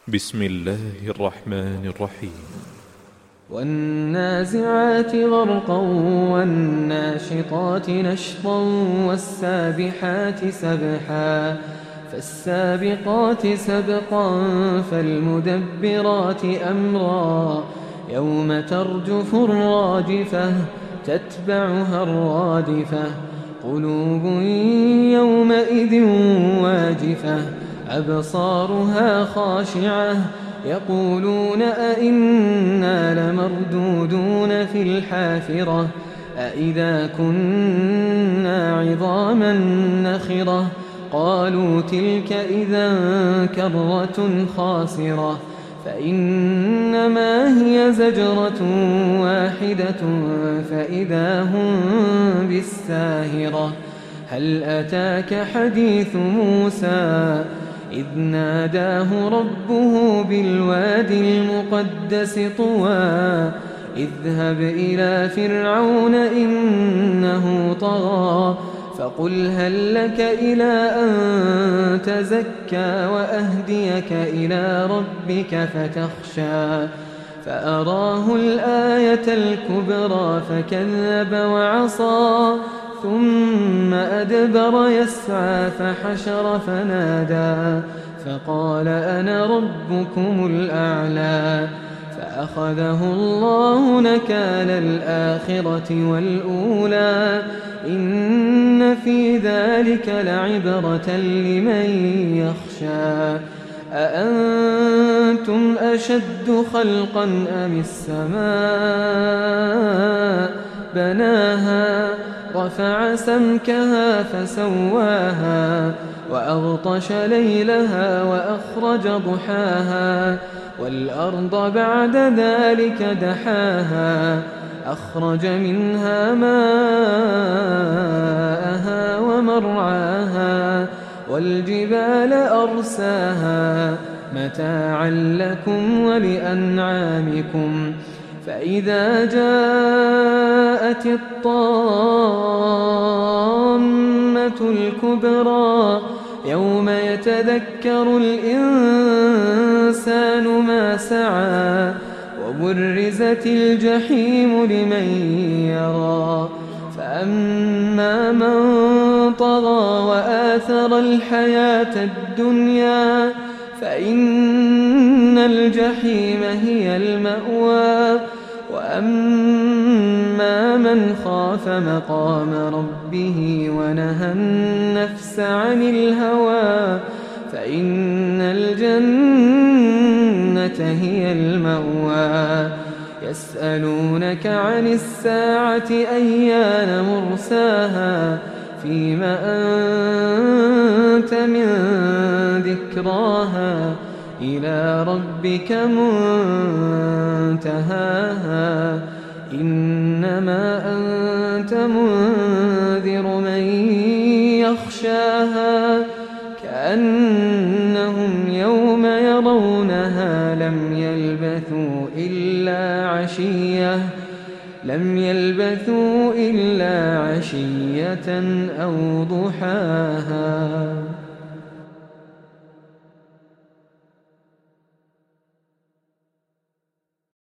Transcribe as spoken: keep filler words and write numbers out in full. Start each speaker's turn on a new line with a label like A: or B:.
A: بسم الله الرحمن الرحيم.
B: والنازعات غرقا والناشطات نشطا والسابحات سبحا فالسابقات سبقا فالمدبرات أمرا يوم ترجف الراجفة تتبعها الرادفة قلوب يومئذ واجفة أبصارها خاشعة يقولون أئنا لمردودون في الحافرة أئذا كنا عظاما نخرة قالوا تلك إذا كرة خاسرة فإنما هي زجرة واحدة فإذا هم بالساهرة هل أتاك حديث موسى إذ ناداه ربه بالوادي المقدس طوى اذهب إلى فرعون إنه طغى فقل هل لك إلى أن تزكى وأهديك إلى ربك فتخشى فأراه الآية الكبرى فكذب وعصى ثم أدبر يسعى فحشر فنادى فقال أنا ربكم الأعلى فأخذه الله نكال الآخرة والأولى إن في ذلك لعبرة لمن يخشى أأنتم أشد خلقا أم السماء بناها رفع سمكها فسواها وأغطش ليلها وأخرج ضحاها والأرض بعد ذلك دحاها أخرج منها ماءها ومرعاها والجبال أرساها متاعا لكم ولأنعامكم فإذا جاءت الطامة الكبرى يوم يتذكر الإنسان ما سعى وبرزت الجحيم لمن يرى فأما من طغى وآثر الحياة الدنيا فإن الجحيم هي المأوى وأما من خاف مقام ربه ونهى النفس عن الهوى فإن الجنة هي المأوى يسألونك عن الساعة أيان مرساها فيم أنت من ذكراها إلى ربك منتهاها إنما أنت منذر من يخشاها كأنهم يوم يرونها لم يلبثوا إلا عشية لم يلبثوا إلا عشية أو ضحاها.